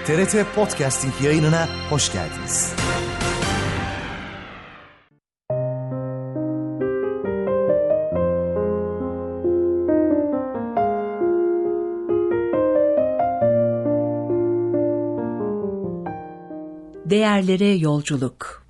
TRT Podcasting yayınına hoş geldiniz. Değerlere yolculuk.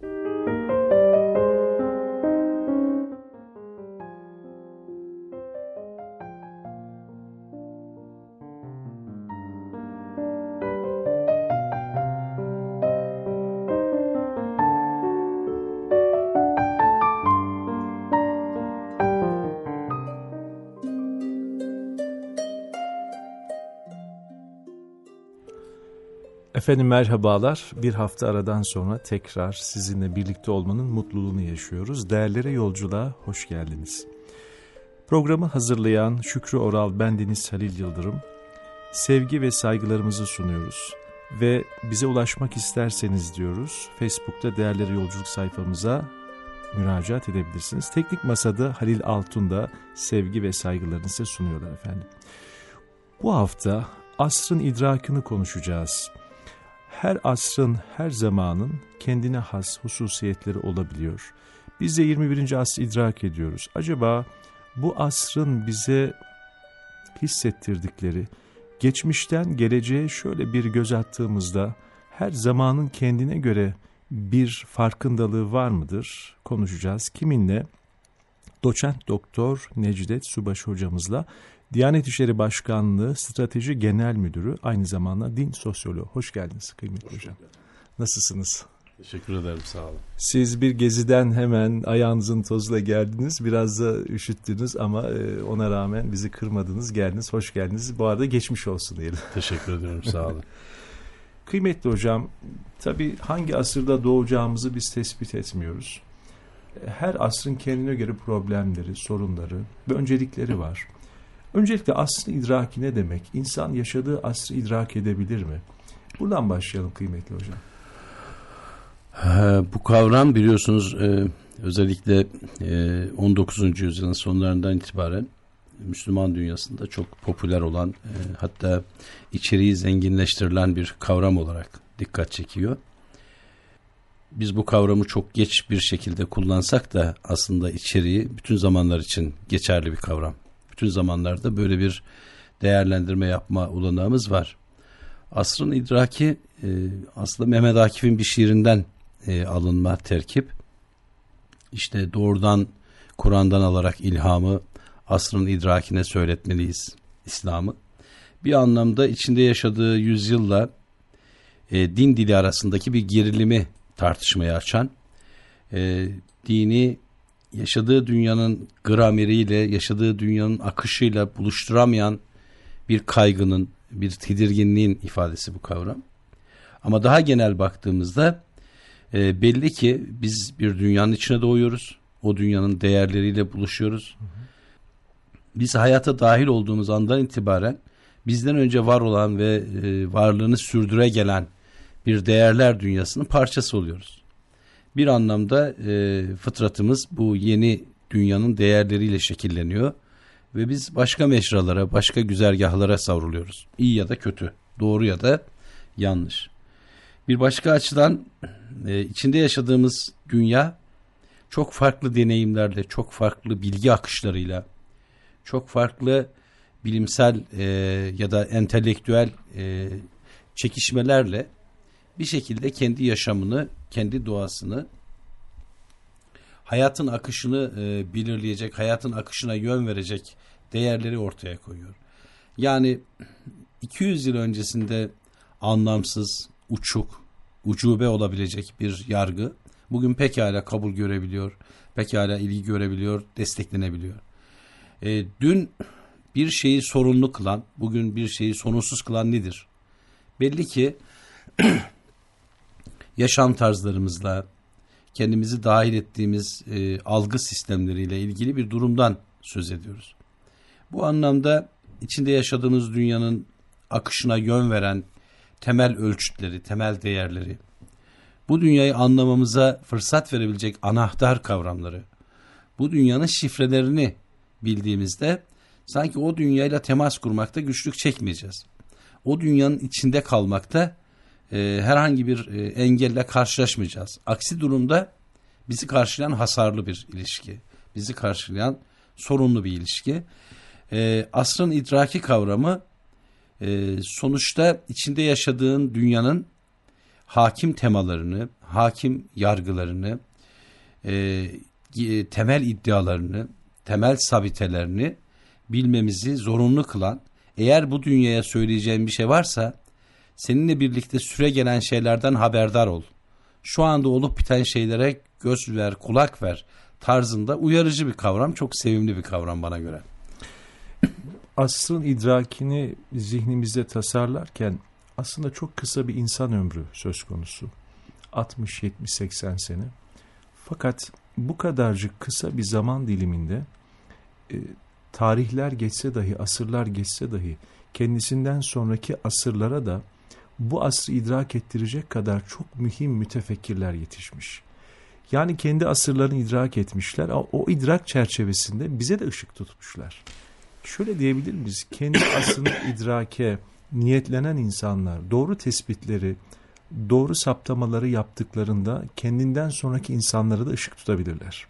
Efendim merhabalar. Bir hafta aradan sonra tekrar sizinle birlikte olmanın mutluluğunu yaşıyoruz. Değerlere yolculuğa hoş geldiniz. Programı hazırlayan Şükrü Oral, bendeniz Halil Yıldırım. Sevgi ve saygılarımızı sunuyoruz. Ve bize ulaşmak isterseniz diyoruz, Facebook'ta Değerlere Yolculuk sayfamıza müracaat edebilirsiniz. Teknik Masa'da Halil Altun da sevgi ve saygılarını size sunuyorlar efendim. Bu hafta asrın idrakını konuşacağız. Her asrın, her zamanın kendine has hususiyetleri olabiliyor. Biz de 21. asrı idrak ediyoruz. Acaba bu asrın bize hissettirdikleri, geçmişten geleceğe şöyle bir göz attığımızda her zamanın kendine göre bir farkındalığı var mıdır? Konuşacağız. Kiminle? Doçent Doktor Necdet Subaşı hocamızla. Diyanet İşleri Başkanlığı Strateji Genel Müdürü, aynı zamanda din sosyoloğu. Hoş geldiniz kıymetli hocam. Nasılsınız? Teşekkür ederim, sağ olun. Siz bir geziden hemen ayağınızın tozuyla geldiniz. Biraz da üşüttünüz ama ona rağmen bizi kırmadınız, geldiniz. Hoş geldiniz. Bu arada geçmiş olsun diyelim. Teşekkür ederim, sağ olun. Kıymetli hocam, tabii hangi asırda doğacağımızı biz tespit etmiyoruz. Her asrın kendine göre problemleri, sorunları ve öncelikleri var. Öncelikle asrın idraki ne demek? İnsan yaşadığı asrı idrak edebilir mi? Buradan başlayalım kıymetli hocam. Bu kavram biliyorsunuz özellikle 19. yüzyılın sonlarından itibaren Müslüman dünyasında çok popüler olan, hatta içeriği zenginleştirilen bir kavram olarak dikkat çekiyor. Biz bu kavramı çok geç bir şekilde kullansak da aslında içeriği bütün zamanlar için geçerli bir kavram. Bütün zamanlarda böyle bir değerlendirme yapma olanağımız var. Asrın idraki aslında Mehmet Akif'in bir şiirinden alınma terkip. İşte doğrudan Kur'an'dan alarak ilhamı asrın idrakine söyletmeliyiz İslam'ı. Bir anlamda içinde yaşadığı yüzyılla din dili arasındaki bir gerilimi tartışmaya açan, dini yaşadığı dünyanın grameriyle, yaşadığı dünyanın akışıyla buluşturamayan bir kaygının, bir tedirginliğin ifadesi bu kavram. Ama daha genel baktığımızda belli ki biz bir dünyanın içine doğuyoruz. O dünyanın değerleriyle buluşuyoruz. Biz hayata dahil olduğumuz andan itibaren bizden önce var olan ve varlığını sürdüre gelen bir değerler dünyasının parçası oluyoruz. Bir anlamda fıtratımız bu yeni dünyanın değerleriyle şekilleniyor ve biz başka mecralara, başka güzergahlara savruluyoruz. İyi ya da kötü, doğru ya da yanlış. Bir başka açıdan içinde yaşadığımız dünya çok farklı deneyimlerle, çok farklı bilgi akışlarıyla, çok farklı bilimsel ya da entelektüel çekişmelerle bir şekilde kendi yaşamını, kendi doğasını, hayatın akışını belirleyecek, hayatın akışına yön verecek değerleri ortaya koyuyor. Yani 200 yıl öncesinde anlamsız, uçuk, ucube olabilecek bir yargı bugün pekala kabul görebiliyor, pekala ilgi görebiliyor, desteklenebiliyor. Dün bir şeyi sorunlu kılan, bugün bir şeyi sorunsuz kılan nedir? Belli ki yaşam tarzlarımızla, kendimizi dahil ettiğimiz algı sistemleriyle ilgili bir durumdan söz ediyoruz. Bu anlamda içinde yaşadığımız dünyanın akışına yön veren temel ölçütleri, temel değerleri, bu dünyayı anlamamıza fırsat verebilecek anahtar kavramları, bu dünyanın şifrelerini bildiğimizde sanki o dünyayla temas kurmakta güçlük çekmeyeceğiz. O dünyanın içinde kalmakta herhangi bir engelle karşılaşmayacağız. Aksi durumda bizi karşılayan hasarlı bir ilişki, bizi karşılayan sorunlu bir ilişki. Asrın idraki kavramı sonuçta içinde yaşadığın dünyanın hakim temalarını, hakim yargılarını, temel iddialarını, temel sabitelerini bilmemizi zorunlu kılan, eğer bu dünyaya söyleyeceğin bir şey varsa seninle birlikte süre gelen şeylerden haberdar ol. Şu anda olup biten şeylere göz ver, kulak ver tarzında uyarıcı bir kavram, çok sevimli bir kavram bana göre. Asrın idrakini zihnimizde tasarlarken aslında çok kısa bir insan ömrü söz konusu. 60, 70, 80 sene. Fakat bu kadarcık kısa bir zaman diliminde tarihler geçse dahi, asırlar geçse dahi kendisinden sonraki asırlara da bu asrı idrak ettirecek kadar çok mühim mütefekkirler yetişmiş. Yani kendi asırlarını idrak etmişler. O idrak çerçevesinde bize de ışık tutmuşlar. Şöyle diyebilir miyiz? Kendi asrını idrake niyetlenen insanlar doğru tespitleri, doğru saptamaları yaptıklarında kendinden sonraki insanlara da ışık tutabilirler.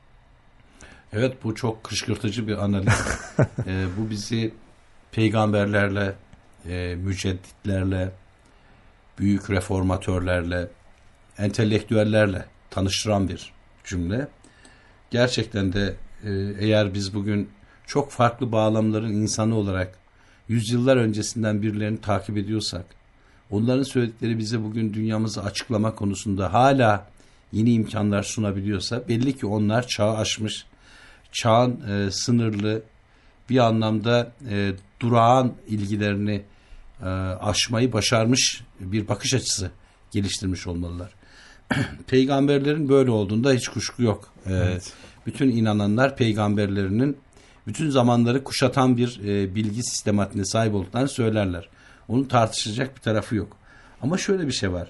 Evet, bu çok kışkırtıcı bir analiz. Bu bizi peygamberlerle, mücedditlerle, büyük reformatörlerle, entelektüellerle tanıştıran bir cümle. Gerçekten de eğer biz bugün çok farklı bağlamların insanı olarak yüzyıllar öncesinden birilerini takip ediyorsak, onların söyledikleri bize bugün dünyamızı açıklama konusunda hala yeni imkanlar sunabiliyorsa belli ki onlar çağı aşmış, çağın sınırlı bir anlamda durağan ilgilerini aşmayı başarmış bir bakış açısı geliştirmiş olmalılar. Peygamberlerin böyle olduğunda hiç kuşku yok. Evet. Bütün inananlar peygamberlerinin bütün zamanları kuşatan bir bilgi sistematiğine sahip olduklarını söylerler. Onun tartışılacak bir tarafı yok. Ama şöyle bir şey var.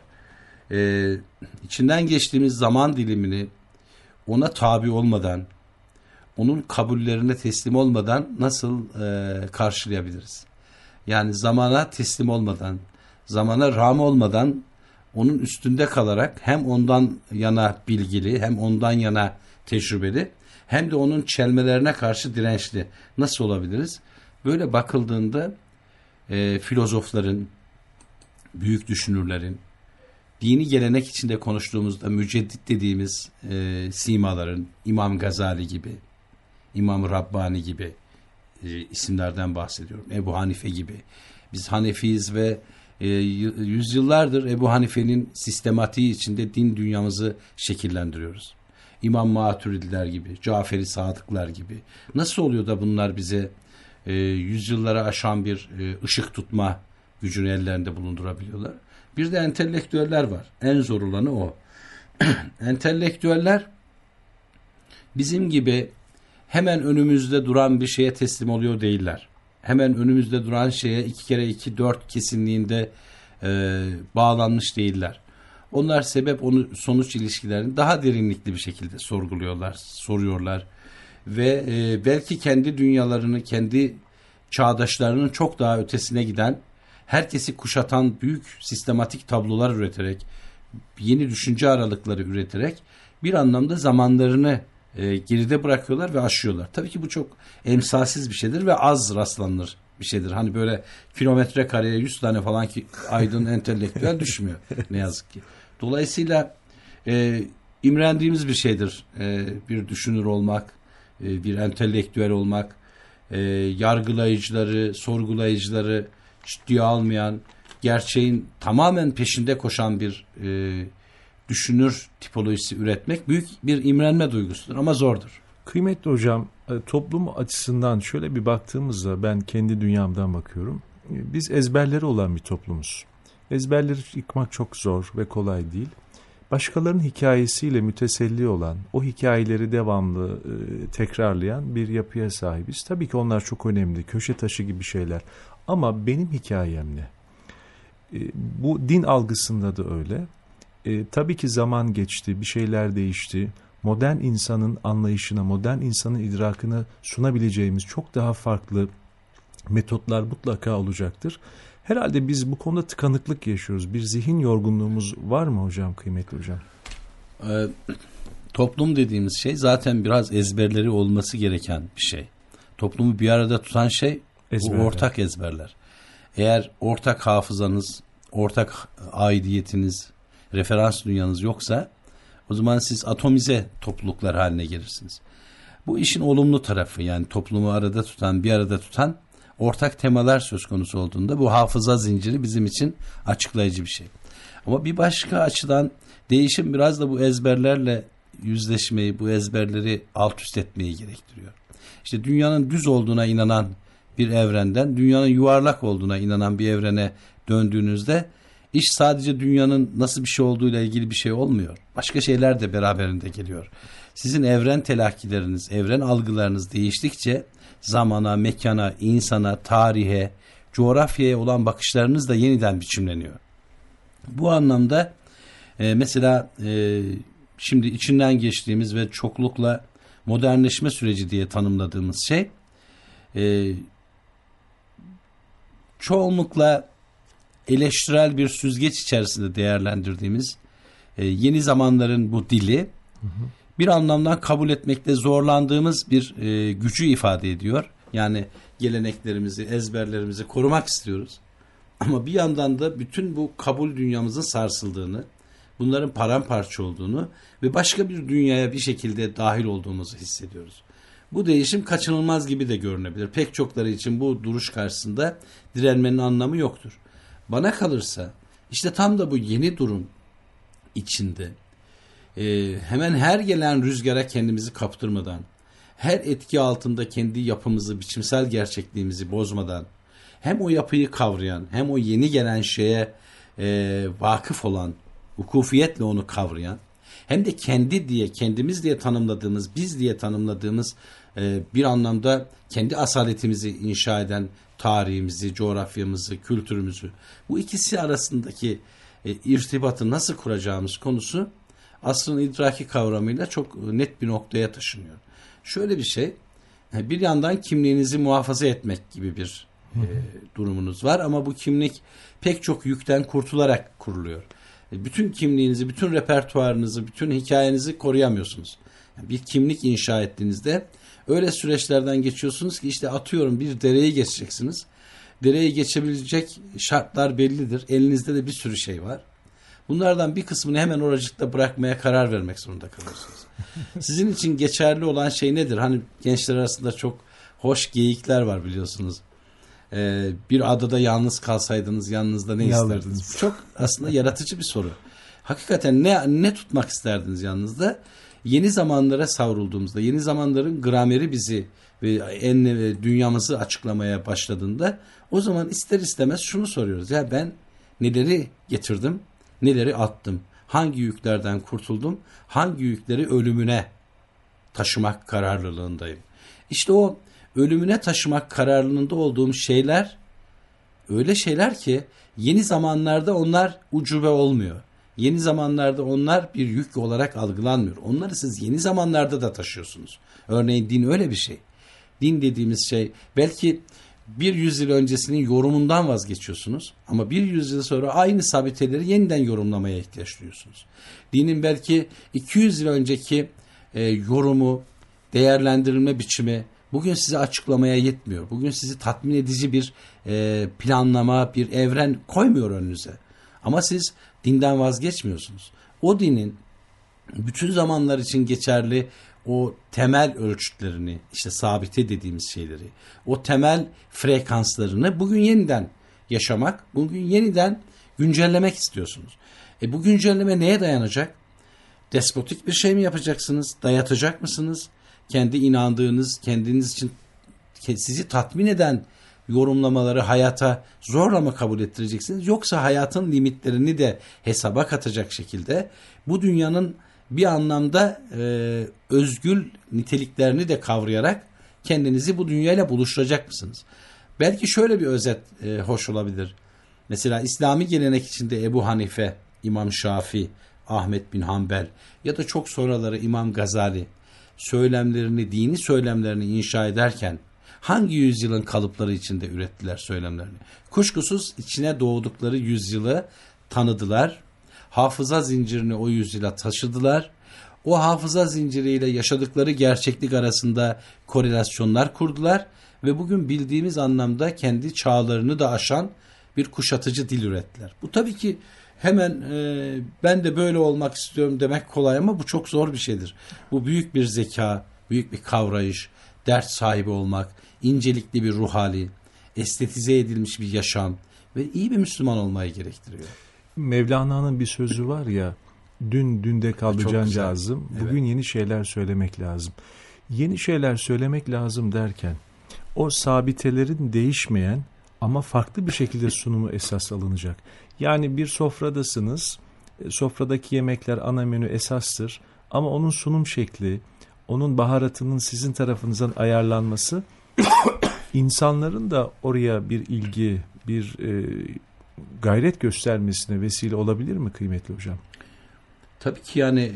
İçinden geçtiğimiz zaman dilimini ona tabi olmadan, onun kabullerine teslim olmadan nasıl karşılayabiliriz? Yani zamana teslim olmadan, zamana rağm olmadan onun üstünde kalarak hem ondan yana bilgili, hem ondan yana tecrübeli, hem de onun çelmelerine karşı dirençli nasıl olabiliriz? Böyle bakıldığında filozofların, büyük düşünürlerin, dini gelenek içinde konuştuğumuzda müceddit dediğimiz simaların, İmam Gazali gibi, İmam Rabbani gibi isimlerden bahsediyorum. Ebu Hanife gibi. Biz Hanefiyiz ve yüzyıllardır Ebu Hanife'nin sistematiği içinde din dünyamızı şekillendiriyoruz. İmam Maturidiler gibi, Caferi Sadıklar gibi. Nasıl oluyor da bunlar bize yüzyıllara aşan bir ışık tutma gücünü ellerinde bulundurabiliyorlar? Bir de entelektüeller var. En zor olanı o. Entelektüeller bizim gibi hemen önümüzde duran bir şeye teslim oluyor değiller. Hemen önümüzde duran şeye 2 kere 2 4 kesinliğinde bağlanmış değiller. Onlar sebep sonuç ilişkilerini daha derinlikli bir şekilde sorguluyorlar, soruyorlar ve belki kendi dünyalarını, kendi çağdaşlarının çok daha ötesine giden, herkesi kuşatan büyük sistematik tablolar üreterek, yeni düşünce aralıkları üreterek bir anlamda zamanlarını geride bırakıyorlar ve aşıyorlar. Tabii ki bu çok emsalsiz bir şeydir ve az rastlanır bir şeydir. Hani böyle kilometre kareye 100 tane falan ki aydın entelektüel düşmüyor ne yazık ki. Dolayısıyla imrendiğimiz bir şeydir bir düşünür olmak, bir entelektüel olmak, yargılayıcıları, sorgulayıcıları ciddiye almayan, gerçeğin tamamen peşinde koşan bir düşünür tipolojisi üretmek büyük bir imrenme duygusudur ama zordur. Kıymetli hocam, toplum açısından şöyle bir baktığımızda ben kendi dünyamdan bakıyorum. Biz ezberleri olan bir toplumuz. Ezberleri yıkmak çok zor ve kolay değil. Başkalarının hikayesiyle müteselli olan, o hikayeleri devamlı tekrarlayan bir yapıya sahibiz. Tabii ki onlar çok önemli, köşe taşı gibi şeyler. Ama benim hikayem ne? Bu din algısında da öyle. Tabii ki zaman geçti, bir şeyler değişti. Modern insanın anlayışına, modern insanın idrakına sunabileceğimiz çok daha farklı metotlar mutlaka olacaktır. Herhalde biz bu konuda tıkanıklık yaşıyoruz. Bir zihin yorgunluğumuz var mı hocam, kıymetli hocam? Toplum dediğimiz şey zaten biraz ezberleri olması gereken bir şey. Toplumu bir arada tutan şey bu ortak ezberler. Eğer ortak hafızanız, ortak aidiyetiniz, referans dünyanız yoksa o zaman siz atomize topluluklar haline gelirsiniz. Bu işin olumlu tarafı, yani toplumu arada tutan, bir arada tutan ortak temalar söz konusu olduğunda bu hafıza zinciri bizim için açıklayıcı bir şey. Ama bir başka açıdan değişim biraz da bu ezberlerle yüzleşmeyi, bu ezberleri alt üst etmeyi gerektiriyor. İşte dünyanın düz olduğuna inanan bir evrenden dünyanın yuvarlak olduğuna inanan bir evrene döndüğünüzde iş sadece dünyanın nasıl bir şey olduğuyla ilgili bir şey olmuyor. Başka şeyler de beraberinde geliyor. Sizin evren telakkileriniz, evren algılarınız değiştikçe zamana, mekana, insana, tarihe, coğrafyaya olan bakışlarınız da yeniden biçimleniyor. Bu anlamda mesela şimdi içinden geçtiğimiz ve çoklukla modernleşme süreci diye tanımladığımız şey çoğunlukla eleştirel bir süzgeç içerisinde değerlendirdiğimiz yeni zamanların bu dili bir anlamdan kabul etmekte zorlandığımız bir gücü ifade ediyor. Yani geleneklerimizi, ezberlerimizi korumak istiyoruz. Ama bir yandan da bütün bu kabul dünyamızın sarsıldığını, bunların paramparça olduğunu ve başka bir dünyaya bir şekilde dahil olduğumuzu hissediyoruz. Bu değişim kaçınılmaz gibi de görünebilir. Pek çokları için bu duruş karşısında direnmenin anlamı yoktur. Bana kalırsa işte tam da bu yeni durum içinde hemen her gelen rüzgara kendimizi kaptırmadan, her etki altında kendi yapımızı, biçimsel gerçekliğimizi bozmadan, hem o yapıyı kavrayan, hem o yeni gelen şeye vakıf olan, vukufiyetle onu kavrayan, hem de kendi diye, kendimiz diye tanımladığımız, biz diye tanımladığımız bir anlamda kendi asaletimizi inşa eden tarihimizi, coğrafyamızı, kültürümüzü, bu ikisi arasındaki irtibatı nasıl kuracağımız konusu asrın idraki kavramıyla çok net bir noktaya taşınıyor. Şöyle bir şey, bir yandan kimliğinizi muhafaza etmek gibi bir durumunuz var ama bu kimlik pek çok yükten kurtularak kuruluyor. Bütün kimliğinizi, bütün repertuarınızı, bütün hikayenizi koruyamıyorsunuz. Bir kimlik inşa ettiğinizde öyle süreçlerden geçiyorsunuz ki işte atıyorum bir dereyi geçeceksiniz. Dereyi geçebilecek şartlar bellidir. Elinizde de bir sürü şey var. Bunlardan bir kısmını hemen oracıkta bırakmaya karar vermek zorunda kalıyorsunuz. Sizin için geçerli olan şey nedir? Hani gençler arasında çok hoş geyikler var biliyorsunuz. Bir adada yalnız kalsaydınız yanınızda ne isterdiniz? Çok aslında yaratıcı bir soru. Hakikaten ne tutmak isterdiniz yanınızda? Yeni zamanlara savrulduğumuzda, yeni zamanların grameri bizi ve dünyamızı açıklamaya başladığında o zaman ister istemez şunu soruyoruz. Ya ben neleri getirdim, neleri attım, hangi yüklerden kurtuldum, hangi yükleri ölümüne taşımak kararlılığındayım. İşte o ölümüne taşımak kararlılığında olduğum şeyler öyle şeyler ki yeni zamanlarda onlar ucube olmuyor. Yeni zamanlarda onlar bir yük olarak algılanmıyor. Onları siz yeni zamanlarda da taşıyorsunuz. Örneğin din öyle bir şey. Din dediğimiz şey belki bir yüzyıl öncesinin yorumundan vazgeçiyorsunuz. Ama bir yüzyıl sonra aynı sabiteleri yeniden yorumlamaya ihtiyaç duyuyorsunuz. Dinin belki 200 yıl önceki yorumu, değerlendirilme biçimi bugün size açıklamaya yetmiyor. Bugün sizi tatmin edici bir planlama, bir evren koymuyor önünüze. Ama siz dinden vazgeçmiyorsunuz. O dinin bütün zamanlar için geçerli o temel ölçütlerini, işte sabite dediğimiz şeyleri, o temel frekanslarını bugün yeniden yaşamak, bugün yeniden güncellemek istiyorsunuz. Bu güncelleme neye dayanacak? Despotik bir şey mi yapacaksınız? Dayatacak mısınız? Kendi inandığınız, kendiniz için sizi tatmin eden yorumlamaları hayata zorla mı kabul ettireceksiniz? Yoksa hayatın limitlerini de hesaba katacak şekilde bu dünyanın bir anlamda özgül niteliklerini de kavrayarak kendinizi bu dünyayla buluşturacak mısınız? Belki şöyle bir özet hoş olabilir. Mesela İslami gelenek içinde Ebu Hanife, İmam Şafii, Ahmet bin Hanbel ya da çok sonraları İmam Gazali söylemlerini, dini söylemlerini inşa ederken hangi yüzyılın kalıpları içinde ürettiler söylemlerini? Kuşkusuz içine doğdukları yüzyılı tanıdılar. Hafıza zincirini o yüzyıla taşıdılar. O hafıza zinciriyle yaşadıkları gerçeklik arasında korelasyonlar kurdular ve bugün bildiğimiz anlamda kendi çağlarını da aşan bir kuşatıcı dil ürettiler. Bu tabii ki hemen ben de böyle olmak istiyorum demek kolay ama bu çok zor bir şeydir. Bu büyük bir zeka, büyük bir kavrayış, dert sahibi olmak, incelikli bir ruh hali, estetize edilmiş bir yaşam ve iyi bir Müslüman olmayı gerektiriyor. Mevlana'nın bir sözü var ya, dün dünde kaldı cancağızım, bugün yeni şeyler söylemek lazım. Yeni şeyler söylemek lazım derken o sabitelerin değişmeyen ama farklı bir şekilde sunumu esas alınacak. Yani bir sofradasınız, sofradaki yemekler ana menü esastır ama onun sunum şekli, onun baharatının sizin tarafınızdan ayarlanması insanların da oraya bir ilgi, bir gayret göstermesine vesile olabilir mi kıymetli hocam? Tabii ki yani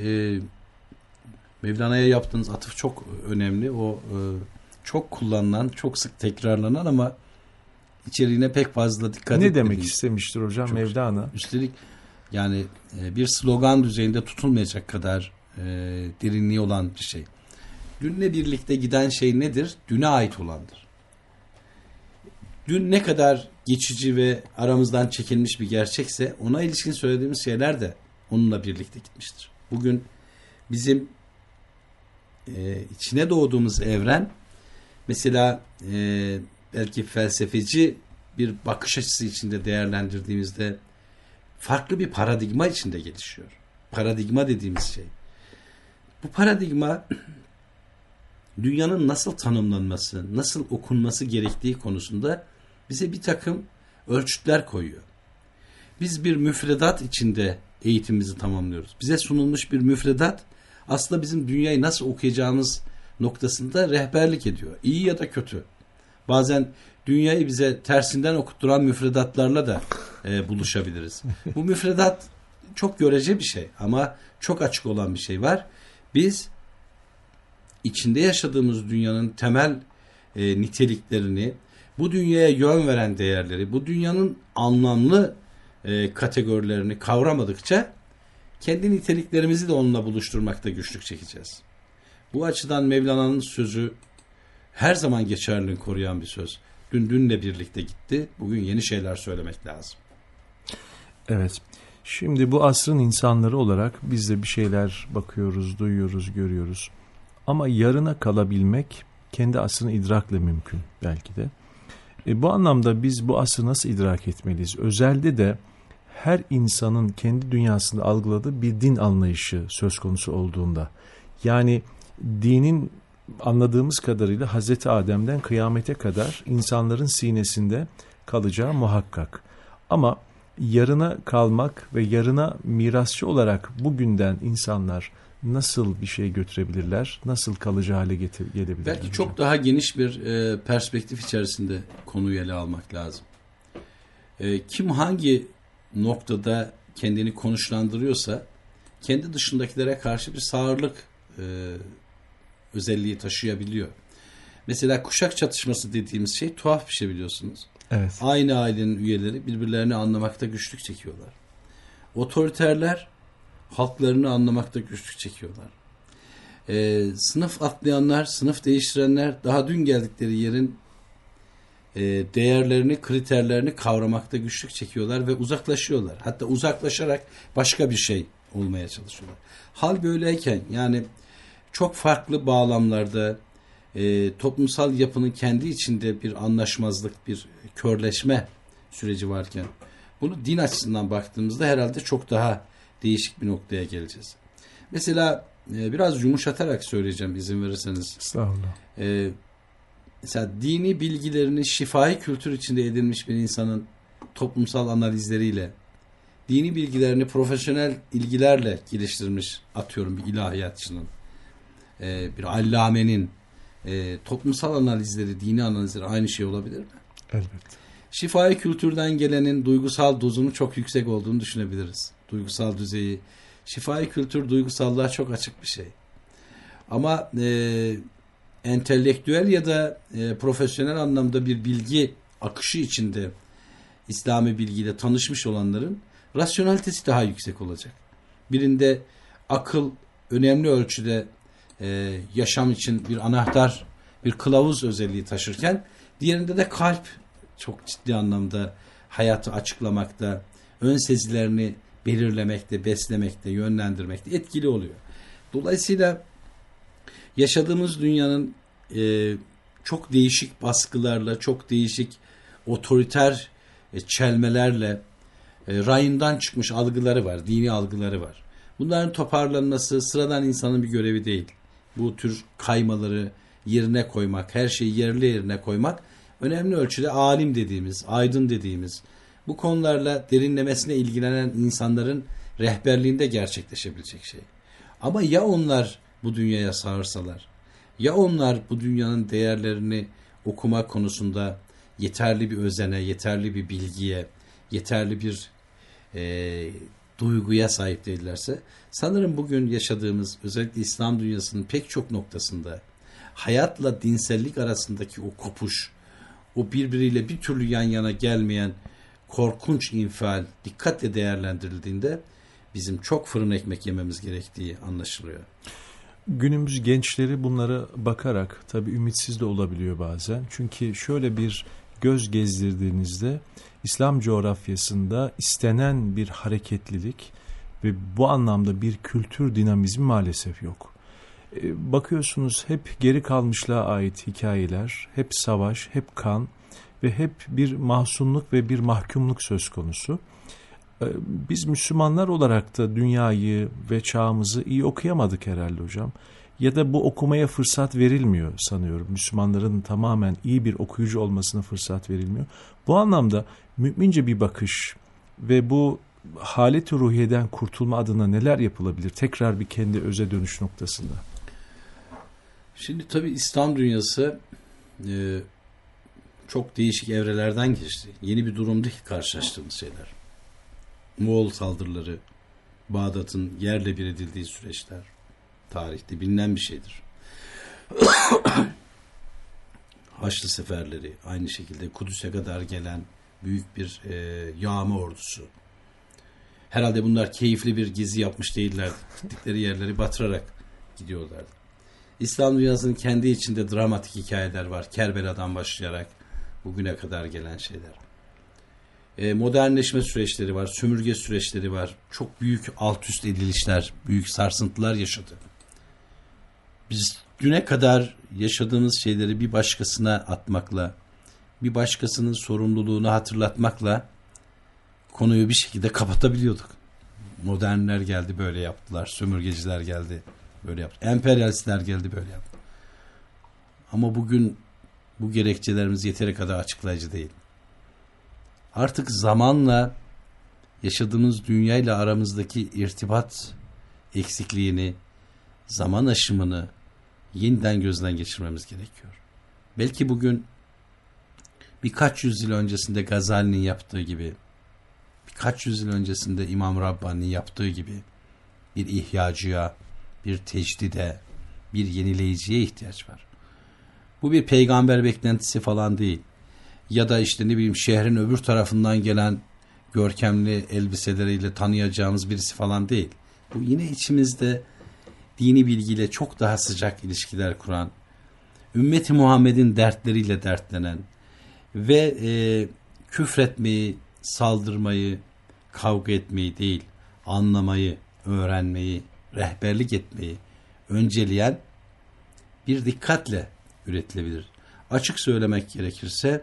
Mevlana'ya yaptığınız atıf çok önemli. O çok kullanılan, çok sık tekrarlanan ama içeriğine pek fazla dikkat etmediğiniz. Ne demek istemiştir hocam çok Mevlana? Üstelik yani bir slogan düzeyinde tutulmayacak kadar derinliği olan bir şey. Dünle birlikte giden şey nedir? Düne ait olandır. Dün ne kadar geçici ve aramızdan çekilmiş bir gerçekse ona ilişkin söylediğimiz şeyler de onunla birlikte gitmiştir. Bugün bizim içine doğduğumuz evren mesela belki felsefeci bir bakış açısı içinde değerlendirdiğimizde farklı bir paradigma içinde gelişiyor. Paradigma dediğimiz şey. Bu paradigma dünyanın nasıl tanımlanması, nasıl okunması gerektiği konusunda bize bir takım ölçütler koyuyor. Biz bir müfredat içinde eğitimimizi tamamlıyoruz. Bize sunulmuş bir müfredat aslında bizim dünyayı nasıl okuyacağımız noktasında rehberlik ediyor. İyi ya da kötü. Bazen dünyayı bize tersinden okutturan müfredatlarla da buluşabiliriz. Bu müfredat çok görece bir şey ama çok açık olan bir şey var. Biz içinde yaşadığımız dünyanın temel niteliklerini, bu dünyaya yön veren değerleri, bu dünyanın anlamlı kategorilerini kavramadıkça kendi niteliklerimizi de onunla buluşturmakta güçlük çekeceğiz. Bu açıdan Mevlana'nın sözü her zaman geçerliliğini koruyan bir söz. Dün dünle birlikte gitti, bugün yeni şeyler söylemek lazım. Evet, şimdi bu asrın insanları olarak biz de bir şeyler bakıyoruz, duyuyoruz, görüyoruz. Ama yarına kalabilmek kendi asrını idrakle mümkün belki de. Bu anlamda biz bu asrı nasıl idrak etmeliyiz? Özelde de her insanın kendi dünyasında algıladığı bir din anlayışı söz konusu olduğunda. Yani dinin anladığımız kadarıyla Hazreti Adem'den kıyamete kadar insanların sinesinde kalacağı muhakkak. Ama yarına kalmak ve yarına mirasçı olarak bugünden insanlar nasıl bir şey götürebilirler? Nasıl kalıcı hale gelebilirler? Belki hocam? Çok daha geniş bir perspektif içerisinde konuyu ele almak lazım. Kim hangi noktada kendini konuşlandırıyorsa kendi dışındakilere karşı bir sağırlık özelliği taşıyabiliyor. Mesela kuşak çatışması dediğimiz şey tuhaf bir şey biliyorsunuz. Evet. Aynı ailenin üyeleri birbirlerini anlamakta güçlük çekiyorlar. Otoriterler halklarını anlamakta güçlük çekiyorlar. Sınıf atlayanlar, sınıf değiştirenler daha dün geldikleri yerin değerlerini, kriterlerini kavramakta güçlük çekiyorlar ve uzaklaşıyorlar. Hatta uzaklaşarak başka bir şey olmaya çalışıyorlar. Hal böyleyken yani çok farklı bağlamlarda toplumsal yapının kendi içinde bir anlaşmazlık, bir körleşme süreci varken bunu din açısından baktığımızda herhalde çok daha değişik bir noktaya geleceğiz. Mesela biraz yumuşatarak söyleyeceğim izin verirseniz. Estağfurullah. Mesela dini bilgilerini şifai kültür içinde edinmiş bir insanın toplumsal analizleriyle, dini bilgilerini profesyonel ilgilerle geliştirmiş, atıyorum bir ilahiyatçının, bir allamenin toplumsal analizleri, dini analizleri aynı şey olabilir mi? Elbette. Şifai kültürden gelenin duygusal dozunu çok yüksek olduğunu düşünebiliriz. Duygusal düzeyi. Şifai kültür duygusallığa çok açık bir şey. Ama entelektüel ya da profesyonel anlamda bir bilgi akışı içinde İslami bilgiyle tanışmış olanların rasyonalitesi daha yüksek olacak. Birinde akıl önemli ölçüde yaşam için bir anahtar, bir kılavuz özelliği taşırken diğerinde de kalp çok ciddi anlamda hayatı açıklamakta, ön sezilerini belirlemekte, beslemekte, yönlendirmekte etkili oluyor. Dolayısıyla yaşadığımız dünyanın çok değişik baskılarla, çok değişik otoriter çelmelerle rayından çıkmış algıları var, dini algıları var. Bunların toparlanması sıradan insanın bir görevi değil. Bu tür kaymaları yerine koymak, her şeyi yerli yerine koymak önemli ölçüde alim dediğimiz, aydın dediğimiz, bu konularla derinlemesine ilgilenen insanların rehberliğinde gerçekleşebilecek şey. Ama ya onlar bu dünyaya sağırsalar, ya onlar bu dünyanın değerlerini okuma konusunda yeterli bir özene, yeterli bir bilgiye, yeterli bir duyguya sahip değillerse, sanırım bugün yaşadığımız özellikle İslam dünyasının pek çok noktasında hayatla dinsellik arasındaki o kopuş, o birbiriyle bir türlü yan yana gelmeyen korkunç infial dikkatle değerlendirildiğinde bizim çok fırın ekmek yememiz gerektiği anlaşılıyor. Günümüz gençleri bunlara bakarak tabii ümitsiz de olabiliyor bazen. Çünkü şöyle bir göz gezdirdiğinizde İslam coğrafyasında istenen bir hareketlilik ve bu anlamda bir kültür dinamizmi maalesef yok. Bakıyorsunuz hep geri kalmışlığa ait hikayeler, hep savaş, hep kan ve hep bir mahzunluk ve bir mahkumluk söz konusu. Biz Müslümanlar olarak da dünyayı ve çağımızı iyi okuyamadık herhalde hocam. Ya da bu okumaya fırsat verilmiyor sanıyorum. Müslümanların tamamen iyi bir okuyucu olmasına fırsat verilmiyor. Bu anlamda mümince bir bakış ve bu halet-i ruhiyeden kurtulma adına neler yapılabilir? Tekrar bir kendi öze dönüş noktasında. Şimdi tabii İslam dünyası çok değişik evrelerden geçti. Yeni bir durum değil karşılaştığımız şeyler. Moğol saldırıları, Bağdat'ın yerle bir edildiği süreçler tarihte bilinen bir şeydir. Haçlı seferleri, aynı şekilde Kudüs'e kadar gelen büyük bir yağma ordusu. Herhalde bunlar keyifli bir gezi yapmış değillerdi. Gittikleri yerleri batırarak gidiyorlardı. İslam dünyasının kendi içinde dramatik hikayeler var. Kerbela'dan başlayarak bugüne kadar gelen şeyler. Modernleşme süreçleri var, sömürge süreçleri var. Çok büyük alt üst edilişler, büyük sarsıntılar yaşadı. Biz düne kadar yaşadığımız şeyleri bir başkasına atmakla, bir başkasının sorumluluğunu hatırlatmakla konuyu bir şekilde kapatabiliyorduk. Modernler geldi böyle yaptılar, sömürgeciler geldi böyle yaptı, emperyalistler geldi böyle yaptı. Ama bugün bu gerekçelerimiz yeteri kadar açıklayıcı değil. Artık zamanla yaşadığımız dünyayla aramızdaki irtibat eksikliğini, zaman aşımını yeniden gözden geçirmemiz gerekiyor. Belki bugün birkaç yüzyıl öncesinde Gazali'nin yaptığı gibi, birkaç yüzyıl öncesinde İmam Rabbani'nin yaptığı gibi bir ihyacıya, bir tecdide, bir yenileyiciye ihtiyaç var. Bu bir peygamber beklentisi falan değil. Ya da işte ne bileyim şehrin öbür tarafından gelen görkemli elbiseleriyle tanıyacağımız birisi falan değil. Bu yine içimizde dini bilgiyle çok daha sıcak ilişkiler kuran, ümmeti Muhammed'in dertleriyle dertlenen ve küfretmeyi, saldırmayı, kavga etmeyi değil, anlamayı, öğrenmeyi, rehberlik etmeyi önceleyen bir dikkatle üretilebilir. Açık söylemek gerekirse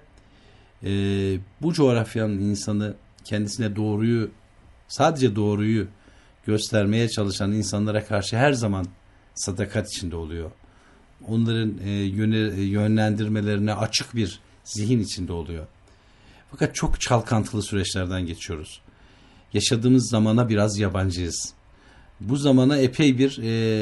bu coğrafyanın insanı kendisine doğruyu, sadece doğruyu göstermeye çalışan insanlara karşı her zaman sadakat içinde oluyor. Onların yönlendirmelerine açık bir zihin içinde oluyor. Fakat çok çalkantılı süreçlerden geçiyoruz. Yaşadığımız zamana biraz yabancıyız. Bu zamana epey bir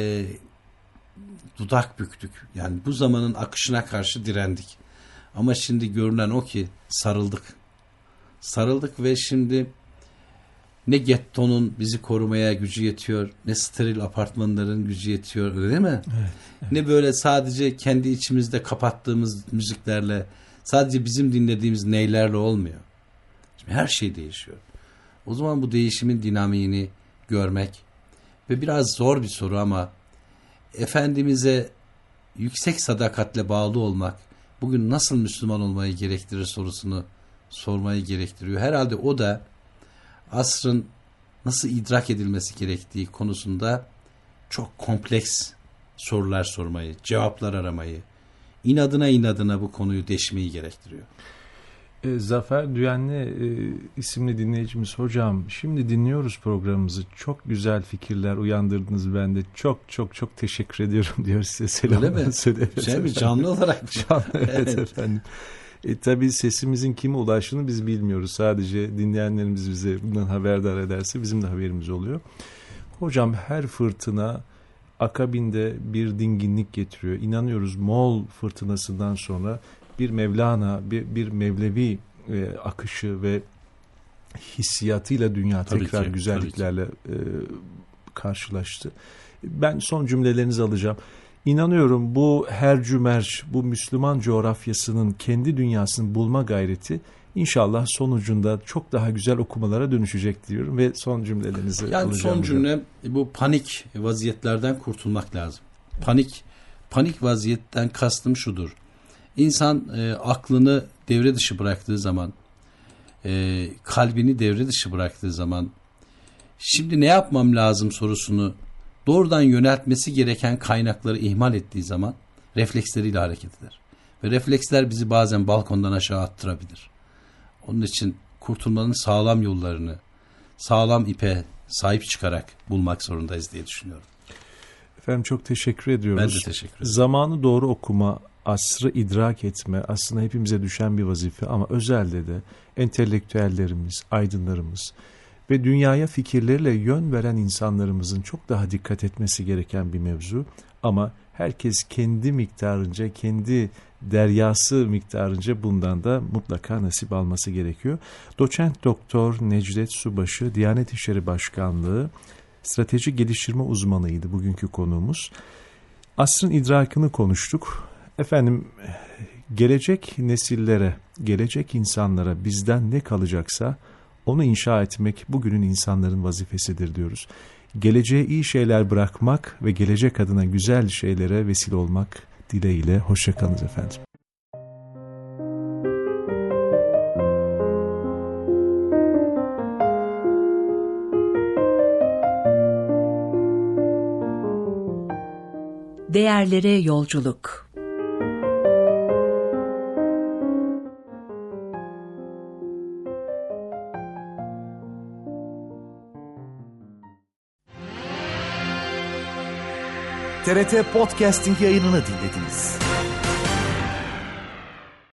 dudak büktük. Yani bu zamanın akışına karşı direndik. Ama şimdi görünen o ki sarıldık. Sarıldık ve şimdi ne gettonun bizi korumaya gücü yetiyor, ne steril apartmanların gücü yetiyor, öyle değil mi? Evet. Ne böyle sadece kendi içimizde kapattığımız müziklerle, sadece bizim dinlediğimiz neylerle olmuyor. Şimdi her şey değişiyor. O zaman bu değişimin dinamiğini görmek ve biraz zor bir soru ama Efendimiz'e yüksek sadakatle bağlı olmak bugün nasıl Müslüman olmayı gerektirir sorusunu sormayı gerektiriyor. Herhalde o da asrın nasıl idrak edilmesi gerektiği konusunda çok kompleks sorular sormayı, cevaplar aramayı, inadına bu konuyu deşmeyi gerektiriyor. Zafer Düyenli isimli dinleyicimiz, hocam şimdi dinliyoruz programımızı, çok güzel fikirler uyandırdınız bende, çok teşekkür ediyorum diyor, size selamlar söylüyor. Güzel mi? Canlı olarak canlı, evet efendim. Tabii sesimizin kime ulaştığını biz bilmiyoruz, sadece dinleyenlerimiz bize bundan haberdar ederse bizim de haberimiz oluyor. Hocam her fırtına akabinde bir dinginlik getiriyor. İnanıyoruz Moğol fırtınasından sonra bir Mevlana, bir Mevlevi akışı ve hissiyatıyla dünya tekrar güzelliklerle karşılaştı. Ben son cümlelerinizi alacağım. İnanıyorum bu hercümerç, bu Müslüman coğrafyasının kendi dünyasını bulma gayreti İnşallah sonucunda çok daha güzel okumalara dönüşecek diyorum ve son cümlelerinizi alacağım. Yani son cümle, bu panik vaziyetlerden kurtulmak lazım. Panik vaziyetten kastım şudur. İnsan aklını devre dışı bıraktığı zaman, kalbini devre dışı bıraktığı zaman, şimdi ne yapmam lazım sorusunu doğrudan yöneltmesi gereken kaynakları ihmal ettiği zaman refleksleriyle hareket eder. Ve refleksler bizi bazen balkondan aşağı attırabilir. Onun için kurtulmanın sağlam yollarını, sağlam ipe sahip çıkarak bulmak zorundayız diye düşünüyorum. Efendim çok teşekkür ediyoruz. Ben de teşekkür ederim. Zamanı doğru okuma, asrı idrak etme aslında hepimize düşen bir vazife ama özelde de entelektüellerimiz, aydınlarımız ve dünyaya fikirleriyle yön veren insanlarımızın çok daha dikkat etmesi gereken bir mevzu. Ama herkes kendi miktarınca, kendi deryası miktarınca bundan da mutlaka nasip alması gerekiyor. Doçent Doktor Necdet Subaşı, Diyanet İşleri Başkanlığı Strateji Geliştirme Uzmanıydı bugünkü konuğumuz. Asrın idrakını konuştuk. Efendim, gelecek nesillere, gelecek insanlara bizden ne kalacaksa onu inşa etmek bugünün insanların vazifesidir diyoruz. Geleceğe iyi şeyler bırakmak ve gelecek adına güzel şeylere vesile olmak dileğiyle. Hoşça kalınız efendim. Değerlere yolculuk. TRT Podcasting yayınını dinlediniz.